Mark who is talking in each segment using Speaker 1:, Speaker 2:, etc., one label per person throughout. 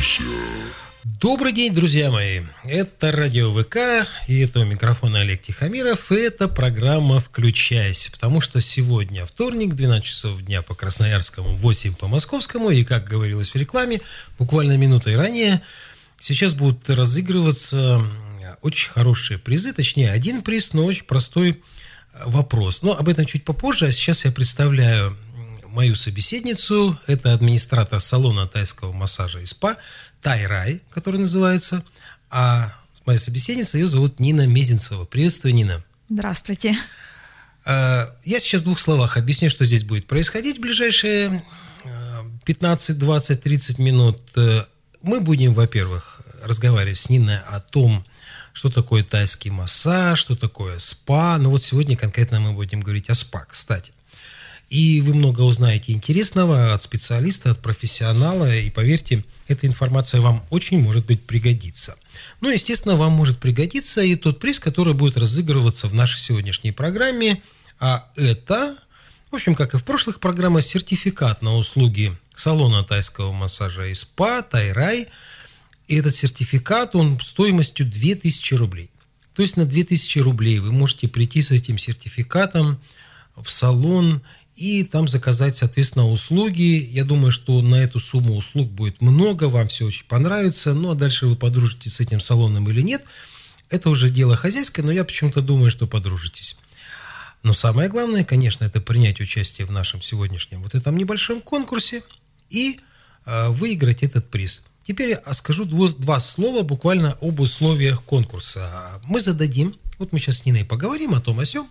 Speaker 1: Добрый день, друзья мои. Это Радио ВК, и это у микрофона Олег Тихомиров, и это программа «Включайся», потому что сегодня вторник, 12 часов дня по красноярскому, 8 по московскому, и, как говорилось в рекламе, буквально минутой ранее, сейчас будут разыгрываться очень хорошие призы, точнее, один приз, но очень простой вопрос. Но об этом чуть попозже, а сейчас я представляю мою собеседницу. Это администратор салона тайского массажа и спа «Тай-Рай», который называется. А моя собеседница, ее зовут Нина Мезенцева. Приветствую, Нина.
Speaker 2: Здравствуйте.
Speaker 1: Я сейчас в двух словах объясню, что здесь будет происходить в ближайшие 15, 20, 30 минут. Мы будем, во-первых, разговаривать с Ниной о том, что такое тайский массаж, что такое спа. Но вот сегодня конкретно мы будем говорить о спа, кстати. И вы много узнаете интересного от специалиста, от профессионала. И поверьте, эта информация вам очень может быть пригодится. Ну, естественно, вам может пригодиться и тот приз, который будет разыгрываться в нашей сегодняшней программе. А это, в общем, как и в прошлых программах, сертификат на услуги салона тайского массажа и спа «Тай-Рай». И этот сертификат, он стоимостью 2000 рублей. То есть на 2000 рублей вы можете прийти с этим сертификатом в салон и там заказать, соответственно, услуги. Я думаю, что на эту сумму услуг будет много, вам все очень понравится. Ну, а дальше вы подружитесь с этим салоном или нет. Это уже дело хозяйское, но я почему-то думаю, что подружитесь. Но самое главное, конечно, это принять участие в нашем сегодняшнем вот этом небольшом конкурсе и выиграть этот приз. Теперь я скажу два слова буквально об условиях конкурса. Мы зададим, вот мы сейчас с Ниной поговорим о том, о сём.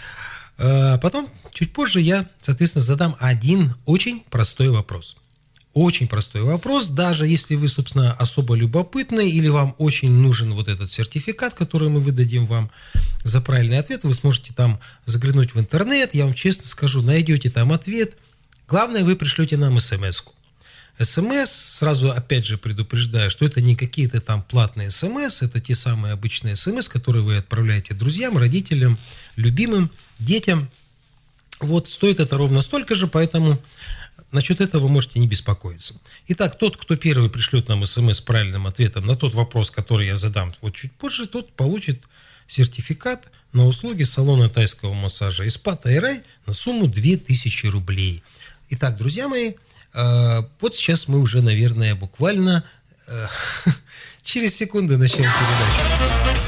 Speaker 1: Потом, чуть позже, я, соответственно, задам один очень простой вопрос. Очень простой вопрос, даже если вы, собственно, особо любопытны или вам очень нужен вот этот сертификат, который мы выдадим вам за правильный ответ, вы сможете там заглянуть в интернет, я вам честно скажу, найдете там ответ. Главное, вы пришлете нам смс-ку. СМС, сразу опять же предупреждаю, что это не какие-то там платные СМС, это те самые обычные СМС, которые вы отправляете друзьям, родителям, любимым, детям. Вот, стоит это ровно столько же, поэтому насчет этого вы можете не беспокоиться. Итак, тот, кто первый пришлет нам СМС с правильным ответом на тот вопрос, который я задам вот чуть позже, тот получит сертификат на услуги салона тайского массажа и спа «Тай-Рай» на сумму 2000 рублей. Итак, друзья мои, вот сейчас мы уже, наверное, буквально через секунду начнем передачу.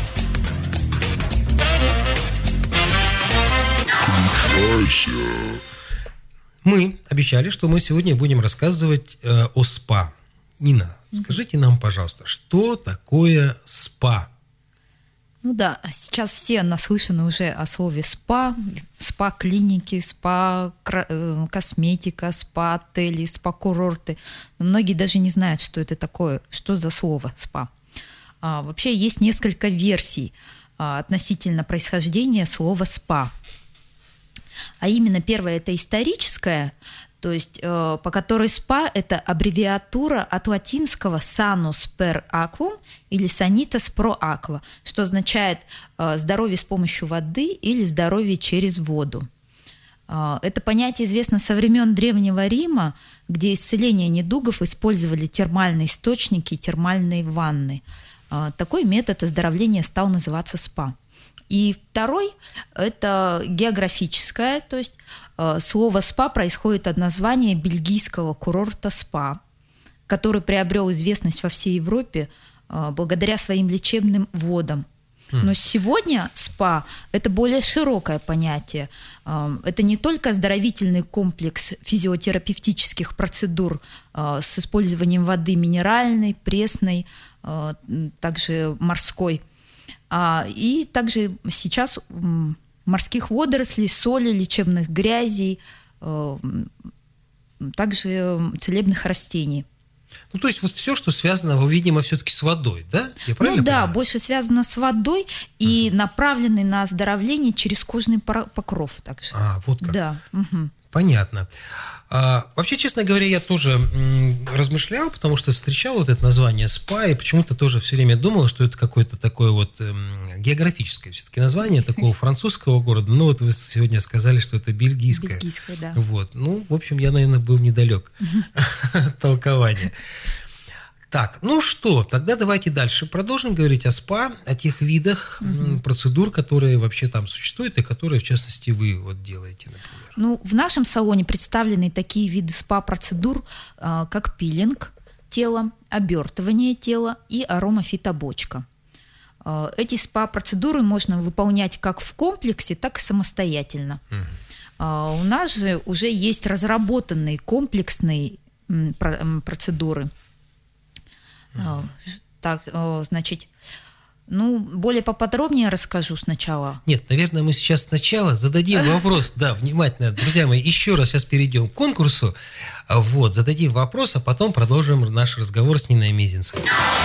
Speaker 1: Мы обещали, что мы сегодня будем рассказывать о спа. Нина, скажите нам, пожалуйста, что такое спа?
Speaker 2: Ну да, сейчас все наслышаны уже о слове спа, спа-клиники, спа-косметика, спа-отели, спа-курорты. Но многие даже не знают, что это такое, что за слово спа. Вообще есть несколько версий относительно происхождения слова спа. А именно первая – это историческая, то есть по которой спа – это аббревиатура от латинского sanus per aquam или sanitas pro aqua, что означает здоровье с помощью воды или здоровье через воду. Это понятие известно со времен Древнего Рима, где исцеление недугов использовали термальные источники и термальные ванны. Такой метод оздоровления стал называться спа. И второй – это географическое, то есть слово «спа» происходит от названия бельгийского курорта «Спа», который приобрел известность во всей Европе благодаря своим лечебным водам. Но сегодня спа – это более широкое понятие. Это не только оздоровительный комплекс физиотерапевтических процедур с использованием воды минеральной, пресной, также морской, и также сейчас морских водорослей, соли, лечебных грязей, также целебных растений.
Speaker 1: Ну, то есть вот все, что связано, видимо, все-таки с водой, да? Я правильно понимаю?
Speaker 2: Да, больше связано с водой и направлены на оздоровление через кожный покров также.
Speaker 1: Вот как.
Speaker 2: Да.
Speaker 1: Понятно. Вообще, честно говоря, я тоже размышлял, потому что встречал вот это название спа, и почему-то тоже все время думал, что это какое-то такое вот географическое все-таки название такого французского города. Ну, вот вы сегодня сказали, что это бельгийское.
Speaker 2: Бельгийское, да.
Speaker 1: Вот. Ну, в общем, я, наверное, был недалек от толкования. Так, ну что, тогда давайте дальше продолжим говорить о СПА, о тех видах процедур, которые вообще там существуют и которые, в частности, вы вот делаете, например.
Speaker 2: Ну, в нашем салоне представлены такие виды СПА-процедур, как пилинг тела, обертывание тела и аромафитобочка. Эти СПА-процедуры можно выполнять как в комплексе, так и самостоятельно. У нас же уже есть разработанные комплексные процедуры. Так, значит, более поподробнее расскажу сначала.
Speaker 1: Нет, наверное, мы сейчас сначала зададим вопрос. Да, внимательно, друзья мои, еще раз сейчас перейдем к конкурсу. Вот, зададим вопрос, а потом продолжим наш разговор с Ниной Мезенцевой.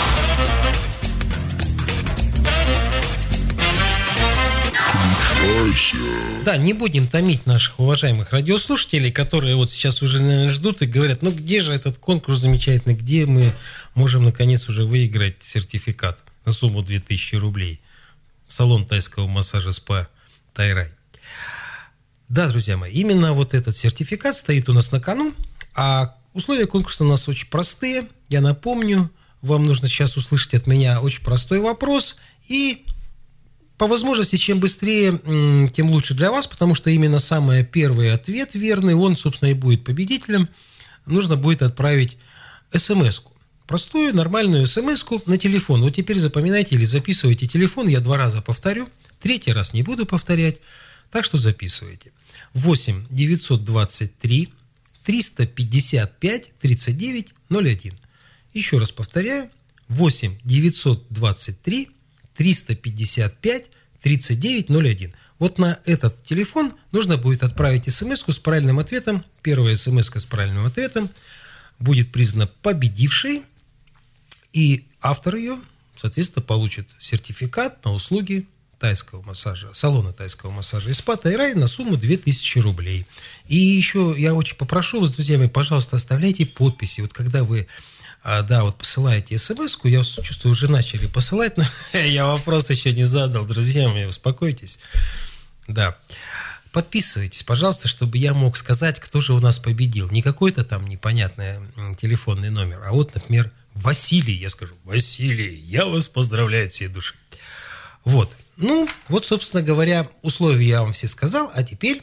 Speaker 1: Да, не будем томить наших уважаемых радиослушателей, которые вот сейчас уже, наверное, ждут и говорят, ну где же этот конкурс замечательный, где мы можем, наконец, уже выиграть сертификат на сумму 2000 рублей в салон тайского массажа СПА Тайрай. Да, друзья мои, именно вот этот сертификат стоит у нас на кону, а условия конкурса у нас очень простые. Я напомню, вам нужно сейчас услышать от меня очень простой вопрос и... По возможности, чем быстрее, тем лучше для вас, потому что именно самый первый ответ верный, он, собственно, и будет победителем. Нужно будет отправить смс-ку. Простую, нормальную смс-ку на телефон. Вот теперь запоминайте или записывайте телефон. Я 2 раза повторю, 3-й раз не буду повторять. Так что записывайте. 8 923 355 39 01. Еще раз повторяю. 8 923 355 39 01. Вот на этот телефон нужно будет отправить смс-ку с правильным ответом. Первая смс-ка с правильным ответом будет признана победившей, и автор ее, соответственно, получит сертификат на услуги тайского массажа, салона тайского массажа и СПА Тайрай на сумму 2000 рублей. И еще я очень попрошу вас, друзья мои, пожалуйста, оставляйте подписи. Вот когда вы вот посылаете смс-ку, я чувствую, уже начали посылать, но я вопрос еще не задал, друзья мои, успокойтесь. Да. Подписывайтесь, пожалуйста, чтобы я мог сказать, кто же у нас победил. Не какой-то там непонятный телефонный номер, а вот, например, Василий. Я скажу: Василий, я вас поздравляю от всей души. Вот. Ну, вот, собственно говоря, условия я вам все сказал, а теперь...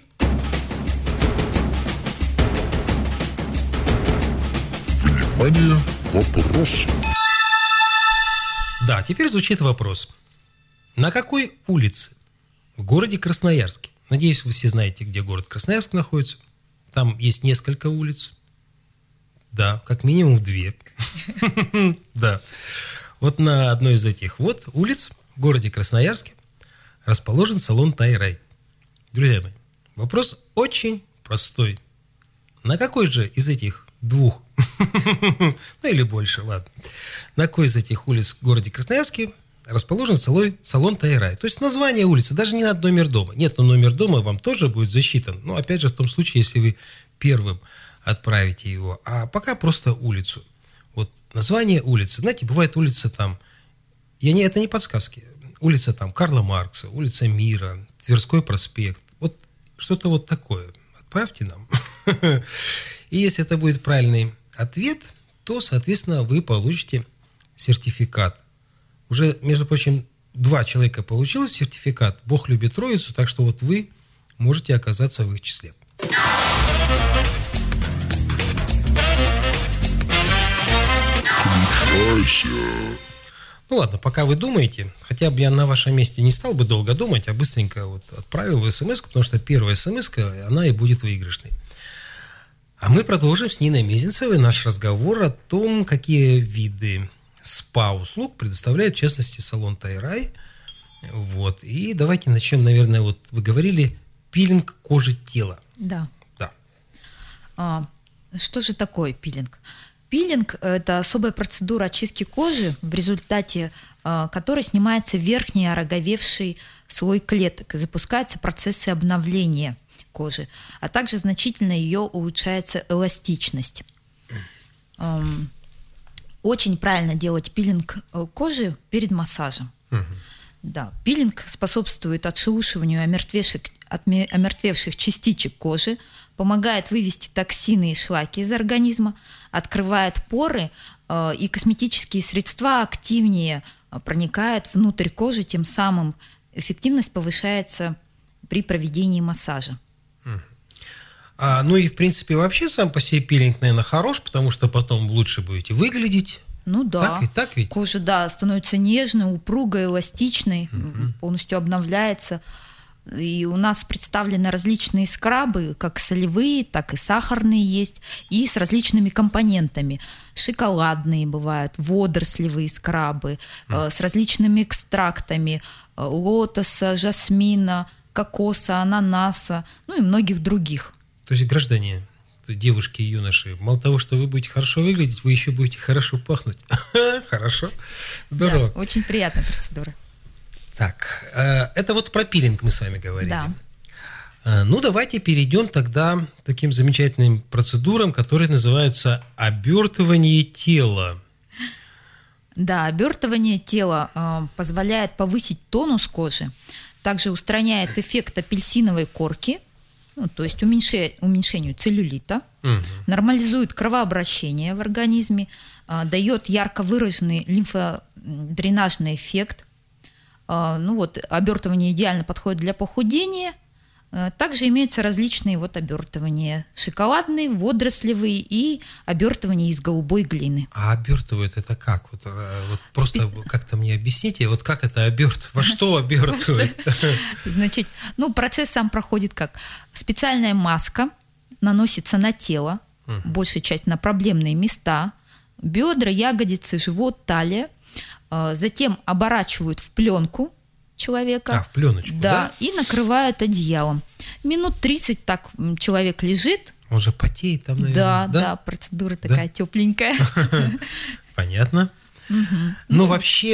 Speaker 3: Внимание! Вопрос.
Speaker 1: Да, теперь звучит вопрос. На какой улице в городе Красноярске? Надеюсь, вы все знаете, где город Красноярск находится. Там есть несколько улиц. Да, как минимум 2. Да. Вот на одной из этих вот улиц в городе Красноярске расположен салон Тайрай. Друзья мои, вопрос очень простой. На какой же из этих 2, ну или больше, ладно, на какой из этих улиц в городе Красноярске расположен салон Тайрай? То есть название улицы, даже не надо номер дома. Нет, но номер дома вам тоже будет засчитан. Но опять же в том случае, если вы первым отправите его. А пока просто улицу. Вот название улицы. Знаете, бывает улица там, это не подсказки, улица там Карла Маркса, улица Мира, Тверской проспект. Вот что-то вот такое. Отправьте нам. И если это будет правильный ответ, то, соответственно, вы получите сертификат. Уже, между прочим, 2 человека получило сертификат. Бог любит Троицу, так что вот вы можете оказаться в их числе. Ну ладно, пока вы думаете, хотя бы я на вашем месте не стал бы долго думать, а быстренько вот отправил смс-ку, потому что первая смс-ка, она и будет выигрышной. А мы продолжим с Ниной Мезенцевой наш разговор о том, какие виды СПА-услуг предоставляет, в частности, салон Тайрай. Вот. И давайте начнем, наверное, вот вы говорили, пилинг кожи тела.
Speaker 2: Да.
Speaker 1: Да.
Speaker 2: Что же такое пилинг? Пилинг – это особая процедура очистки кожи, в результате которой снимается верхний ороговевший слой клеток и запускаются процессы обновления кожи, а также значительно ее улучшается эластичность. Очень правильно делать пилинг кожи перед массажем. Да, пилинг способствует отшелушиванию омертвевших частичек кожи, помогает вывести токсины и шлаки из организма, открывает поры и косметические средства активнее проникают внутрь кожи, тем самым эффективность повышается при проведении массажа.
Speaker 1: Ну и, в принципе, вообще сам по себе пилинг, наверное, хорош, потому что потом лучше будете выглядеть.
Speaker 2: Ну да.
Speaker 1: Так ведь?
Speaker 2: Кожа, да, становится нежной, упругой, эластичной, полностью обновляется. И у нас представлены различные скрабы, как солевые, так и сахарные есть, и с различными компонентами. Шоколадные бывают, водорослевые скрабы, с различными экстрактами лотоса, жасмина, кокоса, ананаса, ну и многих других.
Speaker 1: То есть, граждане, девушки и юноши, мало того, что вы будете хорошо выглядеть, вы еще будете хорошо пахнуть. Хорошо, здорово.
Speaker 2: Да, очень приятная процедура.
Speaker 1: Так, это вот про пилинг мы с вами говорили.
Speaker 2: Да.
Speaker 1: Ну, давайте перейдем тогда к таким замечательным процедурам, которые называются обертывание тела.
Speaker 2: Да, обертывание тела позволяет повысить тонус кожи, также устраняет эффект апельсиновой корки, ну, то есть уменьшению целлюлита, нормализует кровообращение в организме, дает ярко выраженный лимфодренажный эффект. Ну вот, обертывание идеально подходит для похудения. Также имеются различные вот обертывания: шоколадные, водорослевые и обертывания из голубой глины.
Speaker 1: А обертывают это как? Вот просто как-то мне объясните, вот как это обертывают? Во что обертывают?
Speaker 2: Значит, ну, процесс сам проходит как: специальная маска наносится на тело, большая часть на проблемные места, бедра, ягодицы, живот, талия. Затем оборачивают в пленку человека.
Speaker 1: В пленочку, да?
Speaker 2: И накрывают одеялом. Минут 30 так человек лежит.
Speaker 1: Он же потеет там, наверное.
Speaker 2: Да, процедура такая тепленькая.
Speaker 1: Понятно. Но вообще,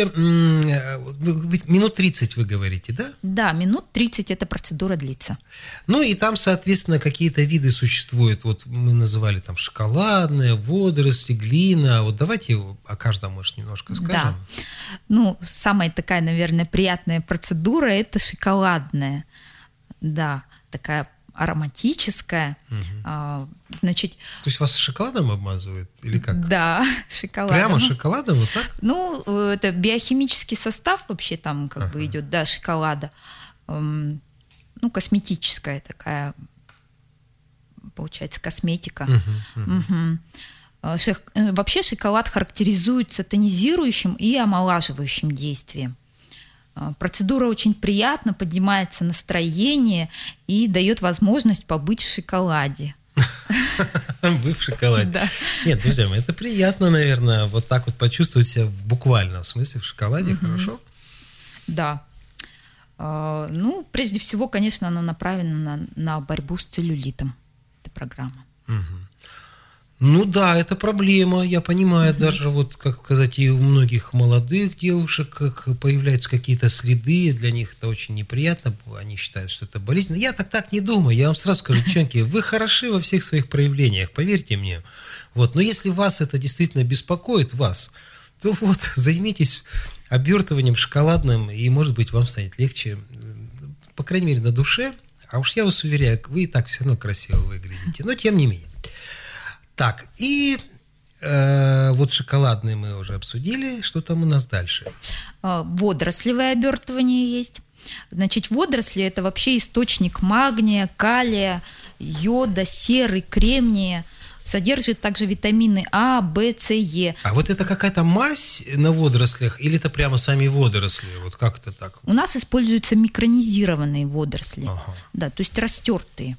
Speaker 1: минут 30 вы говорите, да?
Speaker 2: Да, минут 30 эта процедура длится.
Speaker 1: Ну и там, соответственно, какие-то виды существуют. Вот мы называли там шоколадные, водоросли, глина. Вот давайте о каждом, может, немножко скажем.
Speaker 2: Да. Ну, самая такая, наверное, приятная процедура – это шоколадная. Да, такая ароматическая. Значит,
Speaker 1: то есть вас шоколадом обмазывают или как?
Speaker 2: Да, шоколадом.
Speaker 1: Прямо шоколадом, вот так?
Speaker 2: Ну, это биохимический состав вообще там как бы идет, да, шоколада. Ну, косметическая такая, получается, косметика. Вообще шоколад характеризуется тонизирующим и омолаживающим действием. Процедура очень приятна, поднимается настроение и дает возможность побыть в шоколаде.
Speaker 1: Вы в шоколаде.
Speaker 2: Да.
Speaker 1: Нет, друзья мои, это приятно, наверное, вот так вот почувствовать себя в буквальном смысле в шоколаде, хорошо?
Speaker 2: Да. Ну, прежде всего, конечно, оно направлено на борьбу с целлюлитом. Это программа.
Speaker 1: Ну да, это проблема, я понимаю, даже вот, как сказать, и у многих молодых девушек как появляются какие-то следы, для них это очень неприятно, они считают, что это болезнь. Я так не думаю, я вам сразу скажу, девчонки, вы хороши во всех своих проявлениях, поверьте мне. Вот, но если вас это действительно беспокоит, то вот, займитесь обертыванием шоколадным, и, может быть, вам станет легче, по крайней мере, на душе, а уж я вас уверяю, вы и так все равно красиво выглядите, но тем не менее. Так, и вот шоколадные мы уже обсудили. Что там у нас дальше?
Speaker 2: Водорослевое обертывание есть. Значит, водоросли – это вообще источник магния, калия, йода, серы, кремния. Содержит также витамины А, В, С, Е.
Speaker 1: А вот это какая-то мазь на водорослях или это прямо сами водоросли? Вот как это так?
Speaker 2: У нас используются микронизированные водоросли. Да, то есть растертые.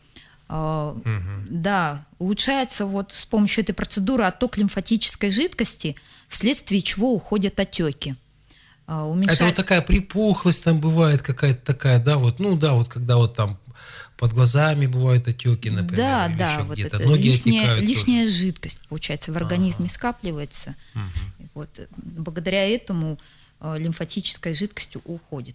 Speaker 2: Да, улучшается вот с помощью этой процедуры отток лимфатической жидкости, вследствие чего уходят отеки.
Speaker 1: Это вот такая припухлость там бывает какая-то такая, да, вот, ну да, вот когда вот там под глазами бывают отеки, например,
Speaker 2: да,
Speaker 1: или
Speaker 2: да,
Speaker 1: еще
Speaker 2: вот
Speaker 1: где-то.
Speaker 2: это
Speaker 1: Ноги
Speaker 2: лишняя жидкость, получается, в организме скапливается. Вот, благодаря этому лимфатическая жидкость уходит.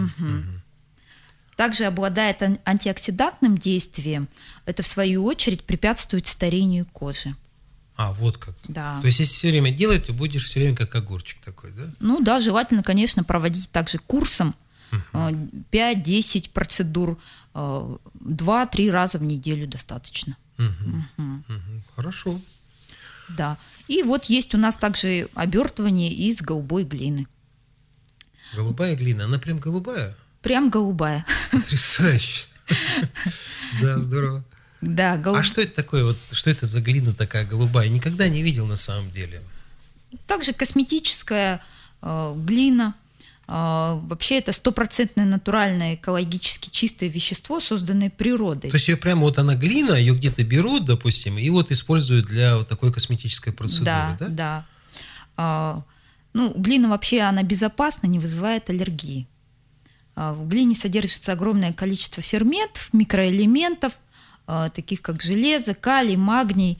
Speaker 2: Также обладает антиоксидантным действием. Это, в свою очередь, препятствует старению кожи.
Speaker 1: Вот как.
Speaker 2: Да.
Speaker 1: То есть, если все время делать, то будешь все время как огурчик такой, да?
Speaker 2: Ну да, желательно, конечно, проводить также курсом 5-10 процедур, 2-3 раза в неделю достаточно.
Speaker 1: Хорошо.
Speaker 2: Да. И вот есть у нас также обертывание из голубой глины.
Speaker 1: Голубая глина, она прям голубая?
Speaker 2: Прям голубая.
Speaker 1: Потрясающе. Да, здорово.
Speaker 2: Да,
Speaker 1: А что это такое? Вот что это за глина такая голубая? Никогда не видел на самом деле.
Speaker 2: Также косметическая глина. Вообще это 100% натуральное, экологически чистое вещество, созданное природой.
Speaker 1: То есть ее прямо вот она глина, ее где-то берут, допустим, и вот используют для вот такой косметической процедуры, да?
Speaker 2: Да. Глина вообще, она безопасна, не вызывает аллергии. В глине содержится огромное количество ферментов, микроэлементов, таких как железо, калий, магний.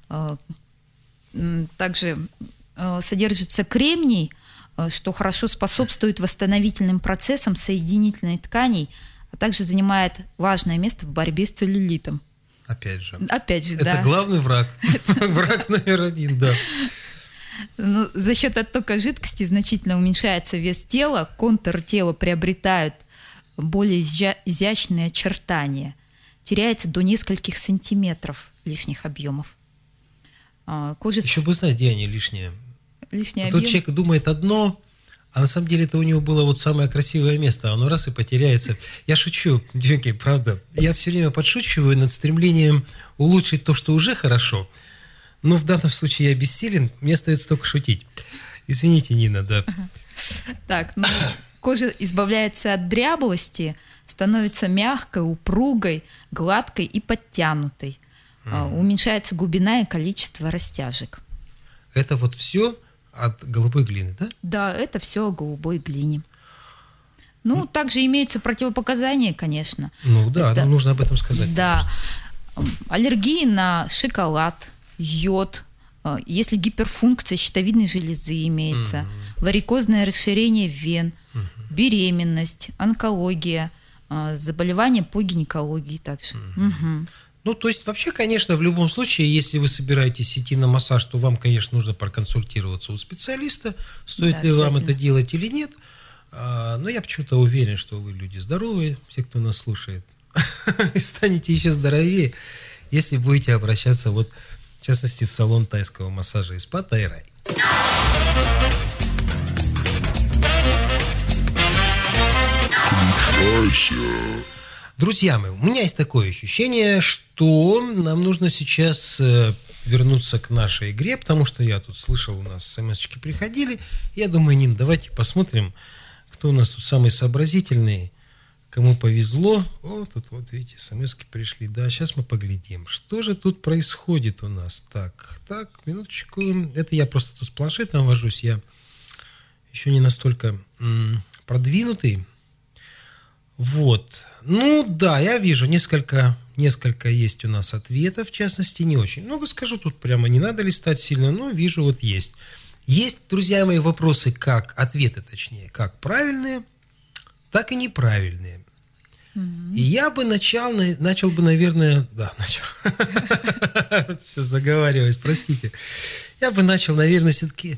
Speaker 2: Также содержится кремний, что хорошо способствует восстановительным процессам соединительной тканей, а также занимает важное место в борьбе с целлюлитом.
Speaker 1: Опять же,
Speaker 2: да.
Speaker 1: Это главный враг. Враг номер один, да.
Speaker 2: За счет оттока жидкости значительно уменьшается вес тела, контуры тела приобретают более изящные очертания. Теряется до нескольких сантиметров лишних объемов.
Speaker 1: Еще бы знать, где они лишние.
Speaker 2: Лишний
Speaker 1: Тут человек думает одно, а на самом деле это у него было вот самое красивое место, а оно раз и потеряется. Я шучу, девчонки, правда. Я все время подшучиваю над стремлением улучшить то, что уже хорошо. Но в данном случае я бессилен, мне остается только шутить. Извините, Нина, да.
Speaker 2: Так, кожа избавляется от дряблости, становится мягкой, упругой, гладкой и подтянутой. Уменьшается глубина и количество растяжек.
Speaker 1: Это вот все от голубой глины, да?
Speaker 2: Да, это все о голубой глине. Также имеются противопоказания, конечно.
Speaker 1: Нужно об этом сказать.
Speaker 2: Да. Конечно. Аллергии на шоколад, йод, если гиперфункция щитовидной железы имеется, варикозное расширение вен, беременность, онкология, заболевания по гинекологии также.
Speaker 1: То есть, вообще, конечно, в любом случае, если вы собираетесь идти на массаж, то вам, конечно, нужно проконсультироваться у специалиста, стоит ли вам это делать или нет. Но я почему-то уверен, что вы люди здоровые, все, кто нас слушает, и станете еще здоровее, если будете обращаться, вот, в частности, в салон тайского массажа и спа Тайрай. Друзья мои, у меня есть такое ощущение, что нам нужно сейчас вернуться к нашей игре, потому что я тут слышал, у нас смс-очки приходили. Я думаю, Нин, давайте посмотрим, кто у нас тут самый сообразительный, кому повезло. Тут вот, видите, смс-ки пришли. Да, сейчас мы поглядим, что же тут происходит у нас. Так, минуточку. Это я просто тут с планшетом вожусь, я еще не настолько продвинутый. Вот. Я вижу, несколько есть у нас ответов, в частности, не очень много скажу, тут прямо не надо листать сильно, но вижу, вот есть. Есть, друзья мои, вопросы, ответы, как правильные, так и неправильные. И я бы начал бы, наверное, все заговариваюсь, простите. Я бы начал, наверное, все-таки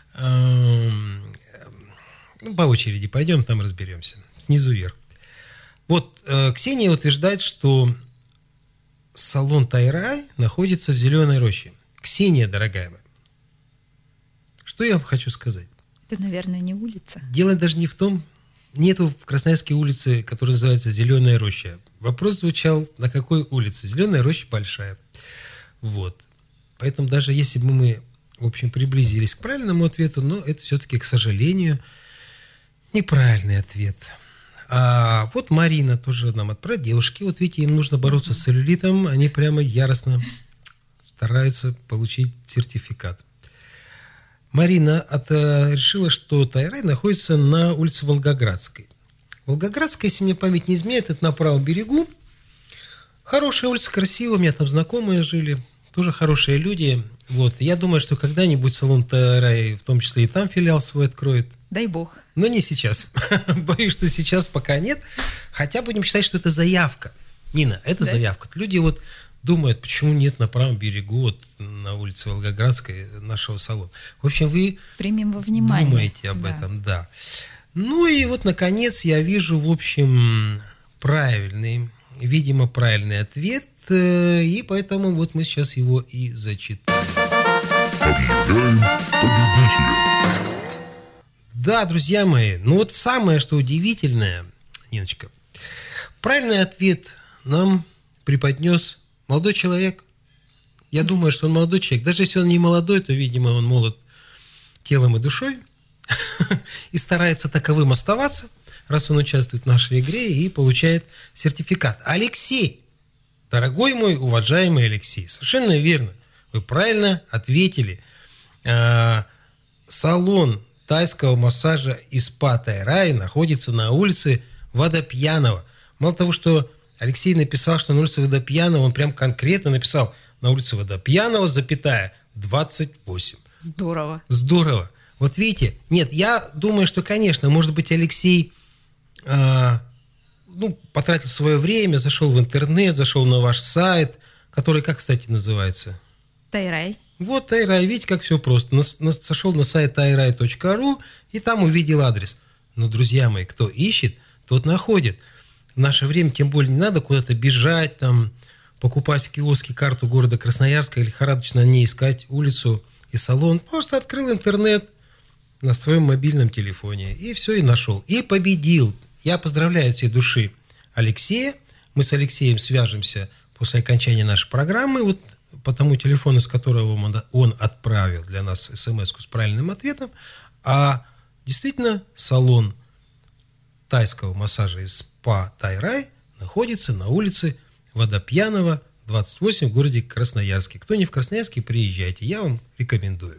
Speaker 1: по очереди пойдем, там разберемся, снизу вверх. Вот Ксения утверждает, что салон Тайрай находится в Зеленой роще. Ксения, дорогая моя, что я вам хочу сказать?
Speaker 2: Это, наверное, не улица.
Speaker 1: Дело даже не в том, нету в Красноярске улицы, которая называется Зеленая роща. Вопрос звучал, на какой улице? Зеленая роща большая. Вот. Поэтому даже если бы мы, в общем, приблизились к правильному ответу, но это все-таки, к сожалению, неправильный ответ. А вот Марина тоже нам отправила. Девушки, вот видите, им нужно бороться с целлюлитом, они прямо яростно стараются получить сертификат. Марина решила, что Тайрай находится на улице Волгоградской. Волгоградская, если мне память не изменяет, это на правом берегу. Хорошая улица, красивая, у меня там знакомые жили, тоже хорошие люди. Вот. Я думаю, что когда-нибудь салон Тайрай, в том числе и там филиал свой откроет.
Speaker 2: Дай бог.
Speaker 1: Но не сейчас. Боюсь, что сейчас пока нет. Хотя будем считать, что это заявка. Нина, это заявка. Люди вот думают, почему нет на правом берегу, вот на улице Волгоградской нашего салона. В общем, вы
Speaker 2: примем во внимание.
Speaker 1: Думаете об этом, да. Ну и вот, наконец, я вижу, в общем, правильный ответ, и поэтому вот мы сейчас его и зачитаем.
Speaker 3: объявляем победителя.
Speaker 1: Да, друзья мои, ну вот самое, что удивительное, Ниночка, правильный ответ нам преподнес молодой человек. Я думаю, что он молодой человек. Даже если он не молодой, то, видимо, он молод телом и душой и старается таковым оставаться, раз он участвует в нашей игре и получает сертификат. Алексей, дорогой мой, уважаемый Алексей, совершенно верно. Вы правильно ответили. Салон тайского массажа и спа Тайрай находится на улице Водопьянова. Мало того, что Алексей написал, что на улице Водопьянова, он прям конкретно написал на улице Водопьянова, 28.
Speaker 2: Здорово.
Speaker 1: Здорово. Вот видите, нет, я думаю, что, конечно, может быть, Алексей потратил свое время, зашел в интернет, зашел на ваш сайт, который, как, кстати, называется?
Speaker 2: Тайрай.
Speaker 1: Вот Тайрай, видите, как все просто. Зашел на сайт tairai.ru и там увидел адрес. Но, друзья мои, кто ищет, тот находит. В наше время, тем более, не надо куда-то бежать, там, покупать в киоске карту города Красноярска или лихорадочно не искать улицу и салон. Просто открыл интернет на своем мобильном телефоне и все, и нашел. И победил. Я поздравляю от всей души Алексея. Мы с Алексеем свяжемся после окончания нашей программы, вот по тому телефону, с которого он отправил для нас смс-ку с правильным ответом. А действительно, салон тайского массажа и спа Тайрай находится на улице Водопьянова, 28 в городе Красноярске. Кто не в Красноярске, приезжайте. Я вам рекомендую.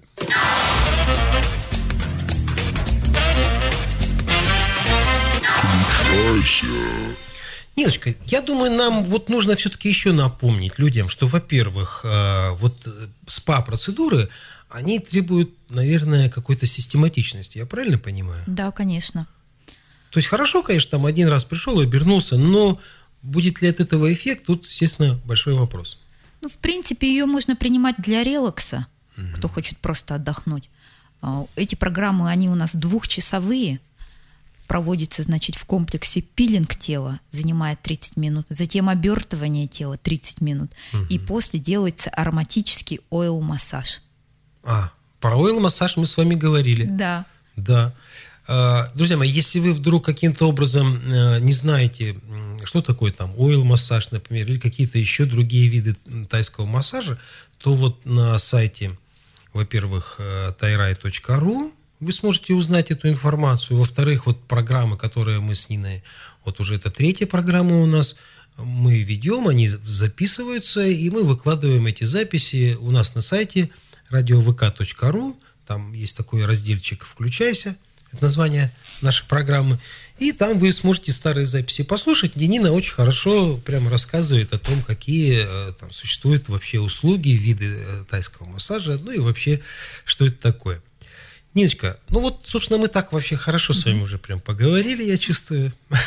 Speaker 1: Ниночка, я думаю, нам вот нужно все-таки еще напомнить людям, что, во-первых, вот СПА-процедуры, они требуют, наверное, какой-то систематичности. Я правильно понимаю?
Speaker 2: Да, конечно.
Speaker 1: То есть хорошо, конечно, там один раз пришел и обернулся, но будет ли от этого эффект, тут, естественно, большой вопрос.
Speaker 2: Ну, в принципе, ее можно принимать для релакса, кто хочет просто отдохнуть. Эти программы, они у нас 2-часовые. Проводится, значит, в комплексе пилинг тела, занимает 30 минут, затем обертывание тела 30 минут, и после делается ароматический ойл-массаж.
Speaker 1: Про ойл-массаж мы с вами говорили.
Speaker 2: Да.
Speaker 1: Да. Друзья мои, если вы вдруг каким-то образом не знаете, что такое там ойл-массаж, например, или какие-то еще другие виды тайского массажа, то вот на сайте, во-первых, tairai.ru вы сможете узнать эту информацию. Во-вторых, вот программы, которые мы с Ниной, вот уже это 3-я программа у нас, мы ведем, они записываются, и мы выкладываем эти записи у нас на сайте radiovk.ru. Там есть такой разделчик «Включайся», это название нашей программы. И там вы сможете старые записи послушать, где Нина очень хорошо прямо рассказывает о том, какие там существуют вообще услуги, виды тайского массажа, ну и вообще, что это такое. Ниночка, ну вот, собственно, мы так вообще хорошо с вами уже прям поговорили, я чувствую.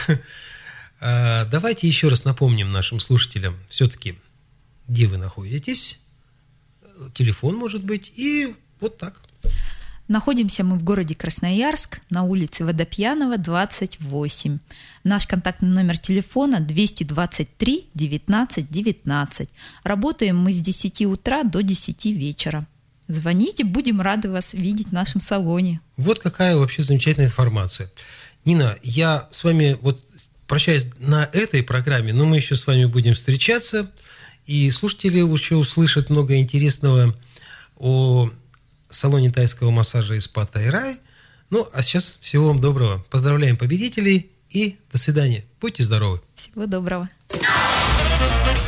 Speaker 1: Давайте еще раз напомним нашим слушателям все-таки, где вы находитесь, телефон, может быть, и вот так.
Speaker 2: Находимся мы в городе Красноярск, на улице Водопьянова, 28. Наш контактный номер телефона 223 19 19. Работаем мы с 10 утра до 10 вечера. Звоните, будем рады вас видеть в нашем салоне. Вот какая вообще замечательная информация. Нина, я с вами вот прощаюсь на этой программе, но мы еще с вами будем встречаться, и слушатели еще услышат много интересного о салоне тайского массажа и спа Тайрай. Ну, а сейчас всего вам доброго. Поздравляем победителей и до свидания. Будьте здоровы. Всего доброго.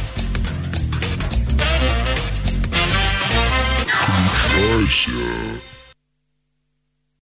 Speaker 3: Включайся.